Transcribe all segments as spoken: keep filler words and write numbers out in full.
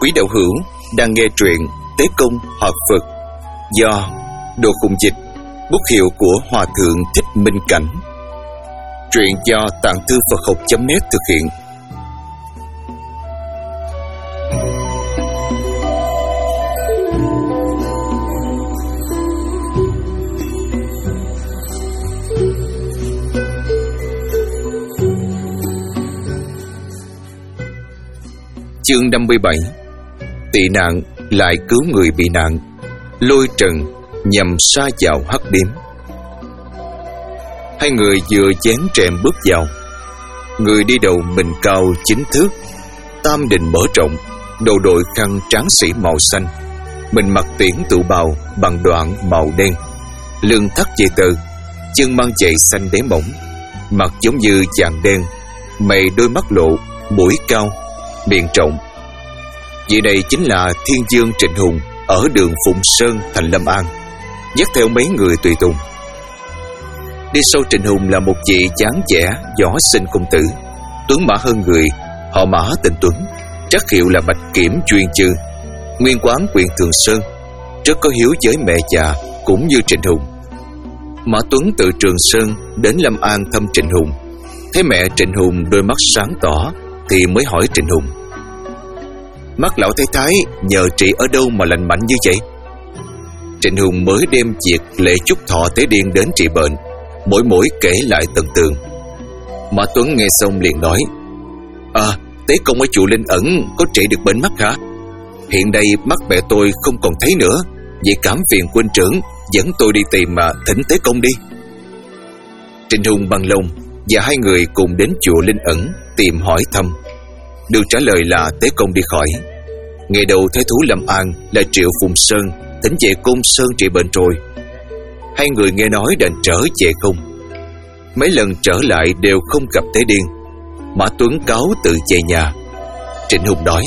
Quý đạo hữu đang nghe truyện Tế Công Hoạt Phật do Đồ Khùng Dịch, bút hiệu của Hòa Thượng Thích Minh Cảnh. Truyện do Tạng Thư Phật Học chấm net thực hiện. Chương năm mươi bảy. Tị nạn lại cứu người bị nạn, lôi trần nhằm sa vào hắc điếm. Hai người vừa dán rèm bước vào. Người đi đầu mình cao chín thước, tam đình mở rộng, đầu đội khăn tráng sĩ màu xanh, mình mặc tiễn tụ bào bằng đoạn màu đen, lưng thắt dây tơ, chân mang giày xanh đế mỏng, mặt giống như vàng đen, mày đôi mắt lộ, mũi cao, miệng rộng. Vị này chính là Thiên Dương Trịnh Hùng ở đường Phụng Sơn, thành Lâm An, dắt theo mấy người tùy tùng. Đi sau Trịnh Hùng là một vị dáng vẻ võ sinh công tử, tuấn mã hơn người, họ Mã tên Tuấn, trắc hiệu là Bạch Kiểm chuyên chư, nguyên quán huyện Thường Sơn, rất có hiếu với mẹ già cũng như Trịnh Hùng. Mã Tuấn từ Trường Sơn đến Lâm An thăm Trịnh Hùng, thấy mẹ Trịnh Hùng đôi mắt sáng tỏ thì mới hỏi Trịnh Hùng: "Mắt lão thái thái nhờ trị ở đâu mà lành mạnh như vậy?" Trịnh Hùng mới đem việc lễ chúc thọ tế điên đến trị bệnh, mỗi mỗi kể lại tận tường. Mã Tuấn nghe xong liền nói: "À, tế công ở chùa Linh Ẩn có trị được bệnh mắt hả? Hiện đây mắt mẹ tôi không còn thấy nữa, vậy cảm phiền huynh trưởng dẫn tôi đi tìm mà thỉnh tế công đi." Trịnh Hùng bằng lòng và hai người cùng đến chùa Linh Ẩn tìm hỏi thăm. Được trả lời là tế công đi khỏi. Ngày đầu thái thú Lâm An là Triệu Phùng Sơn thỉnh về Côn Sơn trị bệnh rồi. Hai người nghe nói đành trở về không. Mấy lần trở lại đều không gặp tế điên. Mã Tuấn cáo tự về nhà. Trịnh Hùng nói: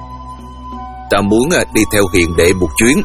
"Ta muốn đi theo hiền đệ một chuyến."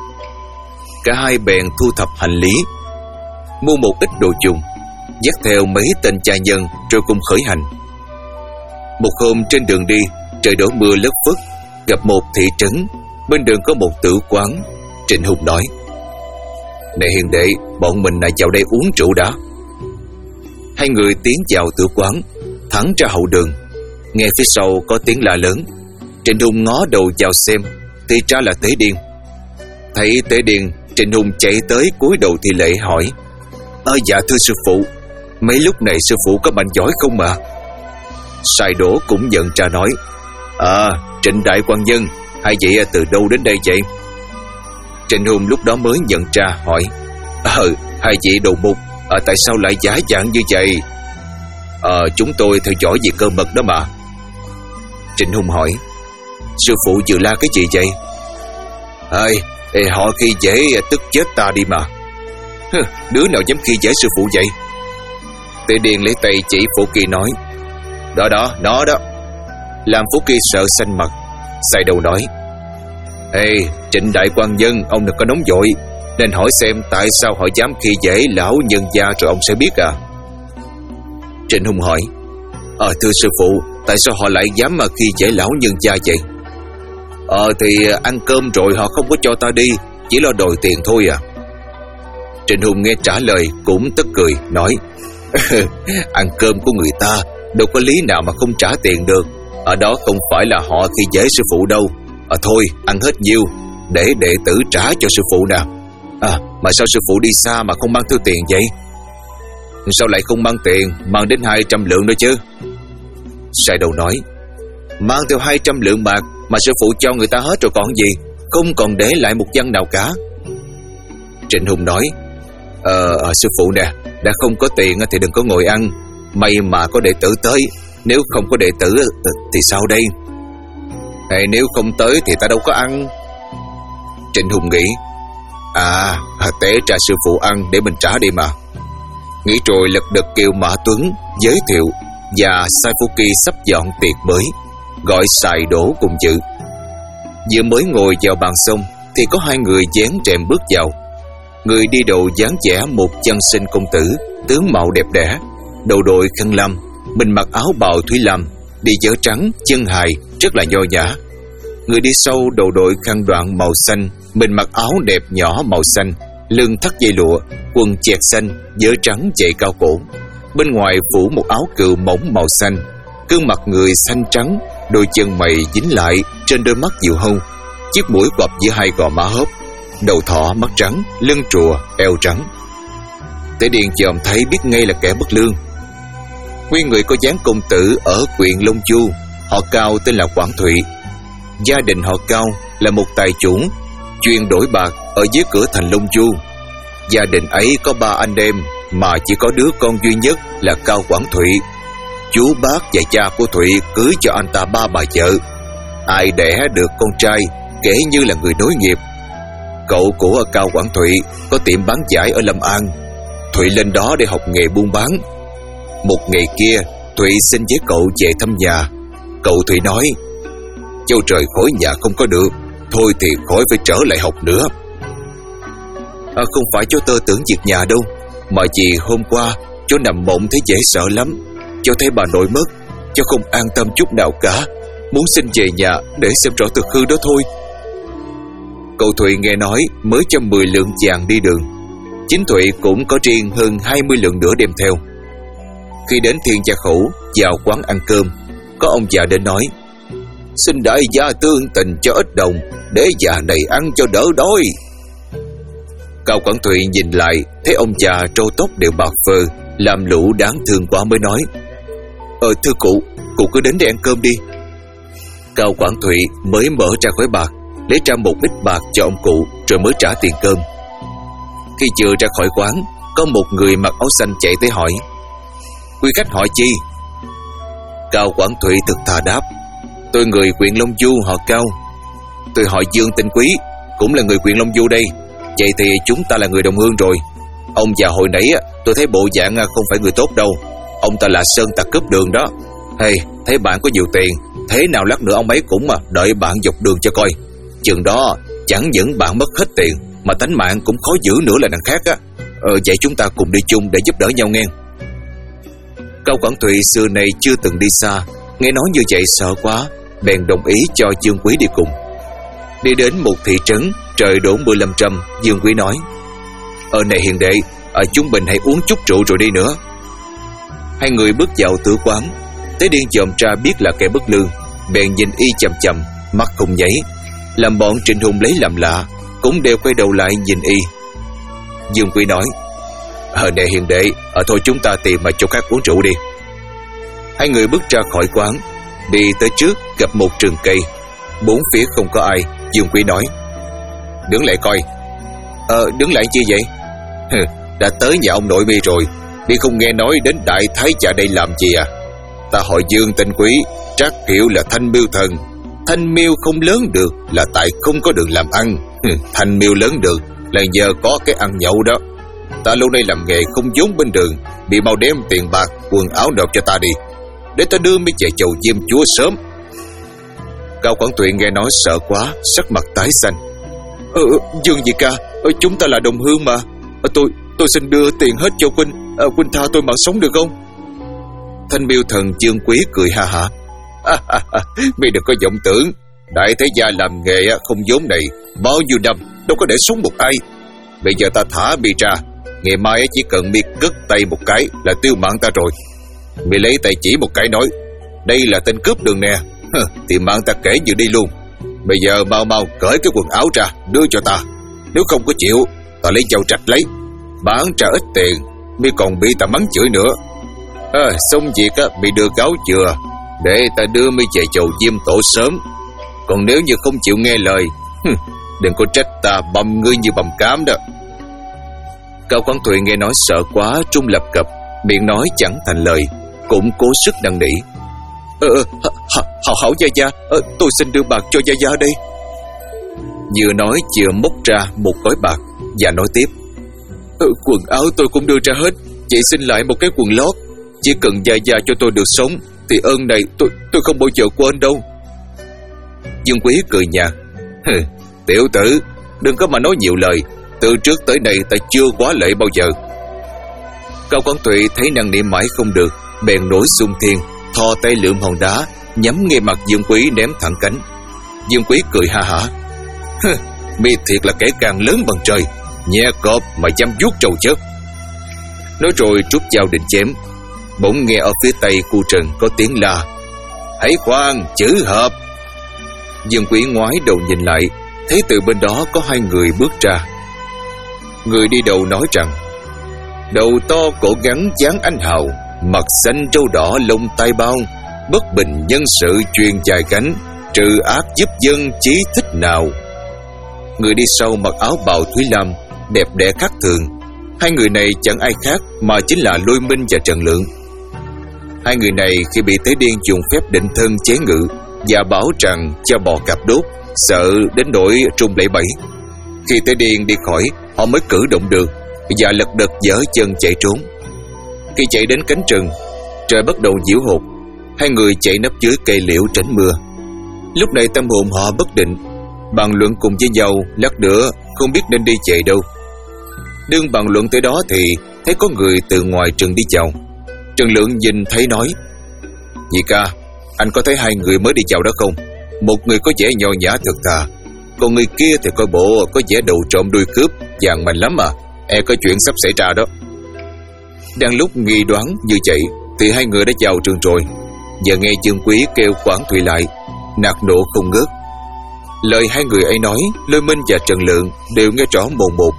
Cả hai bèn thu thập hành lý, mua một ít đồ dùng, dắt theo mấy tên cha nhân rồi cùng khởi hành. Một hôm trên đường đi, trời đổ mưa lất phất, gặp một thị trấn, bên đường có một tử quán. Trịnh Hùng nói: "Này hiền đệ, bọn mình lại vào đây uống rượu đã." Hai người tiến vào tử quán, thẳng ra hậu đường. Nghe phía sau có tiếng la lớn. Trịnh Hùng ngó đầu vào xem, thì ra là Tế Điên. Thấy Tế Điên, Trịnh Hùng chạy tới cúi đầu thi lễ hỏi: "Ơ dạ thưa sư phụ, mấy lúc này sư phụ có bệnh giỏi không mà?" Sai Đỗ cũng nhận ra nói: "À, Trịnh đại quan nhân, hai vị từ đâu đến đây vậy?" Trịnh Hùng lúc đó mới nhận ra hỏi: Ờ, hai vị đồ mục, à, tại sao lại giả dạng như vậy?" Ờ, chúng tôi theo dõi việc cơ mật đó mà." Trịnh Hùng hỏi: "Sư phụ vừa la cái gì vậy?" "Ê, ê họ khi dễ tức chết ta đi mà." "Hừ, đứa nào dám khi dễ sư phụ vậy?" Tế Điên lấy tay chỉ Phổ Kỳ nói: "Đó đó, nó đó." Làm Phổ Kỳ sợ xanh mặt. Sai Đầu nói: "Ê, Trịnh đại quan nhân, ông đừng có nóng vội, nên hỏi xem tại sao họ dám khi dễ lão nhân gia rồi ông sẽ biết à." Trịnh Hùng hỏi: "Ờ thưa sư phụ, tại sao họ lại dám mà khi dễ lão nhân gia vậy?" "Ờ thì ăn cơm rồi họ không có cho ta đi, chỉ lo đòi tiền thôi à." Trịnh Hùng nghe trả lời cũng tức cười nói: "Ăn cơm của người ta đâu có lý nào mà không trả tiền được. Ở đó không phải là họ khi dễ sư phụ đâu. À thôi, ăn hết nhiêu để đệ tử trả cho sư phụ nào. À, mà sao sư phụ đi xa mà không mang theo tiền vậy?" "Sao lại không mang tiền, mang đến hai trăm lượng nữa chứ." Sai Đầu nói: "Mang theo hai trăm lượng bạc mà sư phụ cho người ta hết rồi còn gì, không còn để lại một văn nào cả." Trịnh Hùng nói: Ờ, à, sư phụ nè, đã không có tiền thì đừng có ngồi ăn. May mà có đệ tử tới, nếu không có đệ tử thì sao đây?" "Hay nếu không tới thì ta đâu có ăn." Trịnh Hùng nghĩ: À, té ra sư phụ ăn để mình trả đi mà. Nghĩ rồi lật đật kêu Mã Tuấn giới thiệu và sai Phú Kỳ sắp dọn tiệc mới, gọi Sai Đỗ cùng dự. Vừa mới ngồi vào bàn xong thì có hai người dán rèm bước vào. Người đi đầu dáng vẻ một chân sinh công tử, tướng mạo đẹp đẽ, đầu đội khăn lam, mình mặc áo bào thủy lam, đi giở trắng, chân hài, rất là nho nhã. Người đi sau đầu đội khăn đoạn màu xanh, mình mặc áo đẹp nhỏ màu xanh, lưng thắt dây lụa, quần chẹt xanh, vớ trắng chạy cao cổ. Bên ngoài phủ một áo cừu mỏng màu xanh. Gương mặt người xanh trắng, đôi chân mày dính lại, trên đôi mắt diều hâu, chiếc mũi quặp giữa hai gò má hớp, đầu thỏ mắt trắng, lưng trùa, eo trắng. Tế Điền chòm thấy biết ngay là kẻ bất lương. Nguyên người có dáng công tử ở huyện Long Chu, họ Cao tên là Quảng Thụy. Gia đình họ Cao là một tài chủ chuyên đổi bạc ở dưới cửa thành Long Chu. Gia đình ấy có ba anh em, mà chỉ có đứa con duy nhất là Cao Quảng Thụy. Chú bác và cha của Thụy cưới cho anh ta ba bà vợ. Ai đẻ được con trai kể như là người nối nghiệp. Cậu của Cao Quảng Thụy có tiệm bán vải ở Lâm An. Thụy lên đó để học nghề buôn bán. Một ngày kia, Thụy xin với cậu về thăm nhà. Cậu Thụy nói: "Châu trời khỏi nhà không có được, thôi thì khỏi phải trở lại học nữa." À, không phải cháu tơ tưởng việc nhà đâu, mà vì hôm qua cháu nằm mộng thấy dễ sợ lắm. Cháu thấy bà nội mất, cháu không an tâm chút nào cả, muốn xin về nhà để xem rõ thực hư đó thôi. Cậu Thụy nghe nói mới cho mười lượng vàng đi đường. Chính Thụy cũng có riêng hơn hai mươi lượng nữa đem theo. Khi đến Thiên Gia Khẩu vào quán ăn cơm, có ông già đến nói: "Xin đại gia tương tình cho ít đồng, để già này ăn cho đỡ đói." Cao Quảng Thụy nhìn lại, thấy ông già râu tóc đều bạc phơ, làm lũ đáng thương quá mới nói: Ờ thưa cụ, cụ cứ đến đây ăn cơm đi." Cao Quảng Thụy mới mở ra khỏi bạc, lấy ra một ít bạc cho ông cụ, rồi mới trả tiền cơm. Khi vừa ra khỏi quán, có một người mặc áo xanh chạy tới hỏi: "Quý khách hỏi chi?" Cao Quảng Thụy thực thà đáp: "Tôi người huyện Long Du họ Cao. Tôi họ Dương tên Quý, cũng là người huyện Long Du đây. Vậy thì chúng ta là người đồng hương rồi. Ông già hồi nãy tôi thấy bộ dạng không phải người tốt đâu. Ông ta là sơn tặc cướp đường đó. Hey, thấy bạn có nhiều tiền, thế nào lát nữa ông ấy cũng mà đợi bạn dọc đường cho coi. Chừng đó chẳng những bạn mất hết tiền, mà tánh mạng cũng khó giữ nữa là đằng khác á. Ờ, vậy chúng ta cùng đi chung để giúp đỡ nhau nghe." Cao Quảng Thụy xưa này chưa từng đi xa, nghe nói như vậy sợ quá, bèn đồng ý cho Dương Quý đi cùng. Đi đến một thị trấn, trời đổ mưa lâm râm, Dương Quý nói: "Ờ này hiền đệ, à, chúng mình hãy uống chút rượu rồi đi nữa." Hai người bước vào tử quán. Tế Điên dòm ra biết là kẻ bất lương, bèn nhìn y chằm chằm, mắt không nháy, làm bọn Trịnh Hùng lấy làm lạ, cũng đều quay đầu lại nhìn y. Dương Quý nói: "Ờ này hiền đệ, à, thôi chúng ta tìm mà chỗ khác uống rượu đi." Hai người bước ra khỏi quán, đi tới trước gặp một rừng cây, bốn phía không có ai. Dương Quý nói: "Đứng lại coi." Ờ đứng lại chi vậy?" Hừ, đã tới nhà ông nội mi rồi, đi không nghe nói đến đại thái gia đây làm gì à? Ta họ Dương tên Quý, trác hiệu là Thanh Miêu Thần. Thanh miêu không lớn được là tại không có đường làm ăn. Hừ, thanh miêu lớn được là nhờ có cái ăn nhậu đó. Ta lâu nay làm nghề không vốn bên đường, bị mau đem tiền bạc, quần áo nộp cho ta đi, để ta đưa mấy về chầu Diêm Chúa sớm. Cao Quảng Thụy nghe nói sợ quá, sắc mặt tái xanh. Ờ, Dương gì ca, ờ, chúng ta là đồng hương mà. Ờ, tôi tôi xin đưa tiền hết cho Quynh, ờ, Quynh tha tôi mạng sống được không? Thanh Miêu Thần Dương Quý cười ha hả. "Mày đừng có vọng tưởng, đại thế gia làm nghề không vốn này bao nhiêu năm đâu có để sống một ai. Bây giờ ta thả mi ra, ngày mai chỉ cần mi cất tay một cái là tiêu mạng ta rồi. Mi lấy tay chỉ một cái nói: đây là tên cướp đường nè, thì mạng ta kể như đi luôn. Bây giờ mau mau cởi cái quần áo ra đưa cho ta, nếu không có chịu ta lấy dao trạch lấy, bán trả ít tiền mi còn bị ta mắng chửi nữa. À, xong việc á, mi đưa cáo chừa để ta đưa mi về chầu Diêm Tổ sớm. Còn nếu như không chịu nghe lời, đừng có trách ta bầm ngươi như bầm cám đó." Cao Quảng Thụy nghe nói sợ quá, trung lập cập, miệng nói chẳng thành lời, cũng cố sức năn nỉ. Ờ, hảo hảo gia gia, ờ, tôi xin đưa bạc cho gia gia đây." Vừa nói vừa móc ra một gói bạc và nói tiếp: ờ, "Quần áo tôi cũng đưa ra hết, chỉ xin lại một cái quần lót. Chỉ cần gia gia cho tôi được sống thì ơn này tôi tôi không bao giờ quên đâu." Dương Quý cười nhạt: "Tiểu tử, đừng có mà nói nhiều lời, từ trước tới nay ta chưa quá lệ bao giờ." Cao Quảng Thụy thấy năn nỉ mãi không được, bèn nổi xung thiên, thò tay lượm hòn đá nhắm ngay mặt Dương Quý ném thẳng cánh. Dương Quý cười ha hả. Mi thiệt là kẻ càng lớn bằng trời, nhẹ cọp mà dám vuốt trâu chớp. Nói rồi rút dao định chém. Bỗng nghe ở phía tây khu rừng có tiếng la: Hãy khoan, chữ hợp. Dương Quý ngoái đầu nhìn lại, thấy từ bên đó có hai người bước ra. Người đi đầu nói rằng: Đầu to cổ gắn dáng anh hào, mặt xanh trâu đỏ lông tai bao, bất bình nhân sự truyền dài cánh, trừ ác giúp dân chí thích nào. Người đi sau mặc áo bào thúy lam, đẹp đẽ khác thường. Hai người này chẳng ai khác mà chính là Lôi Minh và Trần Lượng. Hai người này khi bị Tế Điên dùng phép định thân chế ngự và bảo rằng cho bò cạp đốt, sợ đến nỗi trung lẫy bẫy. Khi Tế Điên đi khỏi, họ mới cử động được và lật đật giở chân chạy trốn. Khi chạy đến cánh rừng, trời bắt đầu diễu hột. Hai người chạy nấp dưới cây liễu tránh mưa. Lúc này tâm hồn họ bất định, bàn luận cùng với nhau lát nữa không biết nên đi chạy đâu. Đương bàn luận tới đó thì thấy có người từ ngoài rừng đi vào. Trần Lượng nhìn thấy nói: Nhị ca, anh có thấy hai người mới đi vào đó không? Một người có vẻ nho nhã thật thà, còn người kia thì coi bộ có vẻ đầu trộm đuôi cướp, vàng mạnh lắm à. E có chuyện sắp xảy ra đó. Đang lúc nghi đoán như vậy thì hai người đã vào rừng rồi. Giờ nghe Dương Quý kêu Quản Thụy lại, nạt nộ không ngớt. Lời hai người ấy nói, Lôi Minh và Trần Lượng đều nghe rõ mồn một.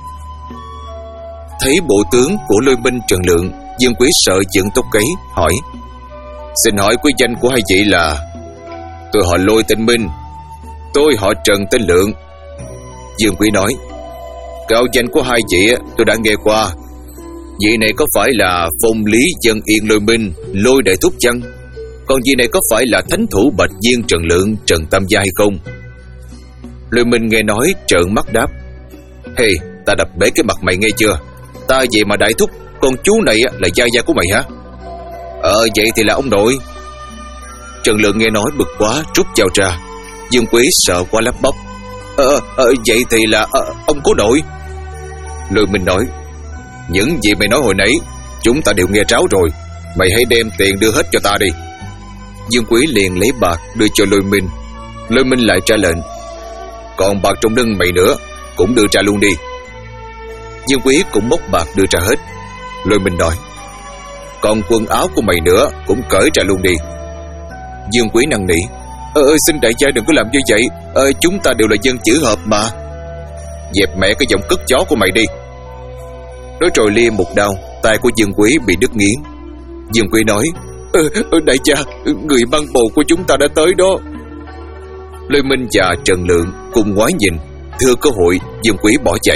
Thấy bộ tướng của Lôi Minh Trần Lượng, Dương Quý sợ dựng tóc gáy, hỏi: Xin hỏi quý danh của hai vị là? Tôi họ Lôi tên Minh. Tôi họ Trần tên Lượng. Dương Quý nói: Cao danh của hai vị tôi đã nghe qua. Vị này có phải là Phong Lý Dân Yên Lôi Minh, Lôi đại thúc chăng? Còn vị này có phải là thánh thủ Bạch Viên Trần Lượng, Trần Tam Gia hay không? Lôi Minh nghe nói trợn mắt đáp: Hey, ta đập bể cái mặt mày nghe chưa? Ta vậy mà đại thúc, còn chú này là gia gia của mày hả? Ờ vậy thì là ông nội. Trần Lượng nghe nói bực quá, rút dao ra. Dương Quý sợ quá lắp bắp: Ờ, ờ vậy thì là ờ, ông cố nội. Lôi Minh nói: Những gì mày nói hồi nãy chúng ta đều nghe tráo rồi. Mày hãy đem tiền đưa hết cho ta đi. Dương Quý liền lấy bạc đưa cho Lôi Minh. Lôi Minh lại trả lệnh: Còn bạc trong lưng mày nữa cũng đưa ra luôn đi. Dương Quý cũng móc bạc đưa ra hết. Lôi Minh nói: Còn quần áo của mày nữa cũng cởi ra luôn đi. Dương Quý năn nỉ: Ờ xin đại gia đừng có làm như vậy. Ờ chúng ta đều là dân chữ hợp mà. Dẹp mẹ cái giọng cất chó của mày đi. Nói rồi lia một đao, tay của Dương Quý bị đứt nghiến. Dương Quý nói: Ờ, đại gia, người băng bồ của chúng ta đã tới đó. Lôi Minh và Trần Lượng cùng ngoái nhìn, thừa cơ hội Dương Quý bỏ chạy.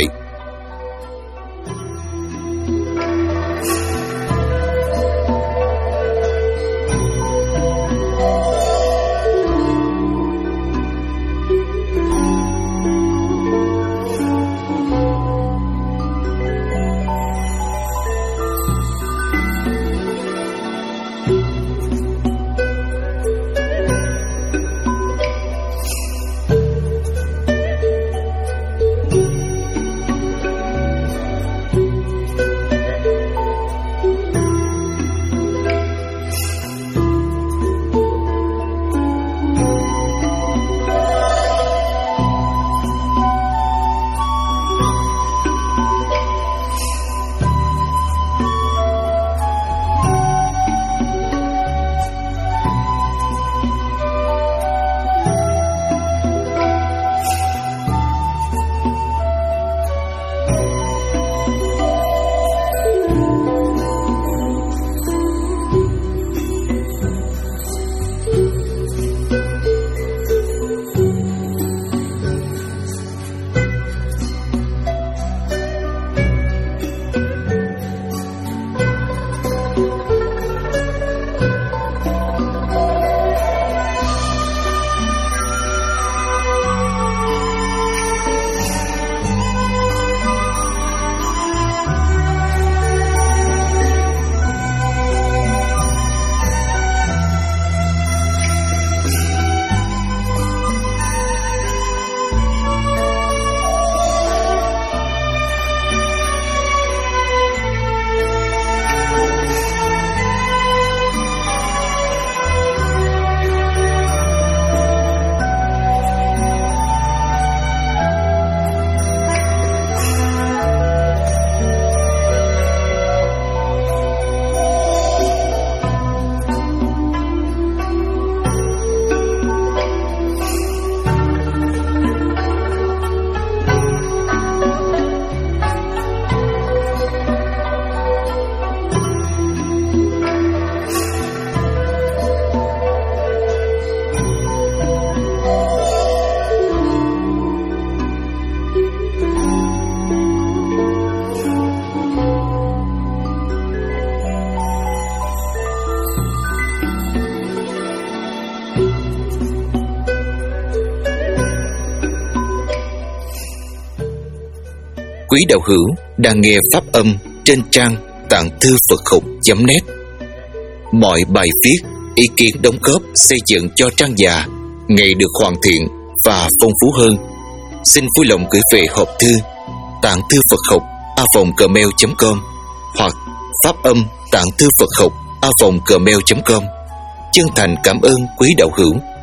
Quý đạo hữu đang nghe pháp âm trên trang tạng thư Phật học chấm net. Mọi bài viết, ý kiến đóng góp xây dựng cho trang già ngày được hoàn thiện và phong phú hơn. Xin vui lòng gửi về hộp thư tạng thư Phật học a vòng gmail chấm com hoặc pháp âm tạng thư Phật học a vòng gmail chấm com. Chân thành cảm ơn quý đạo hữu.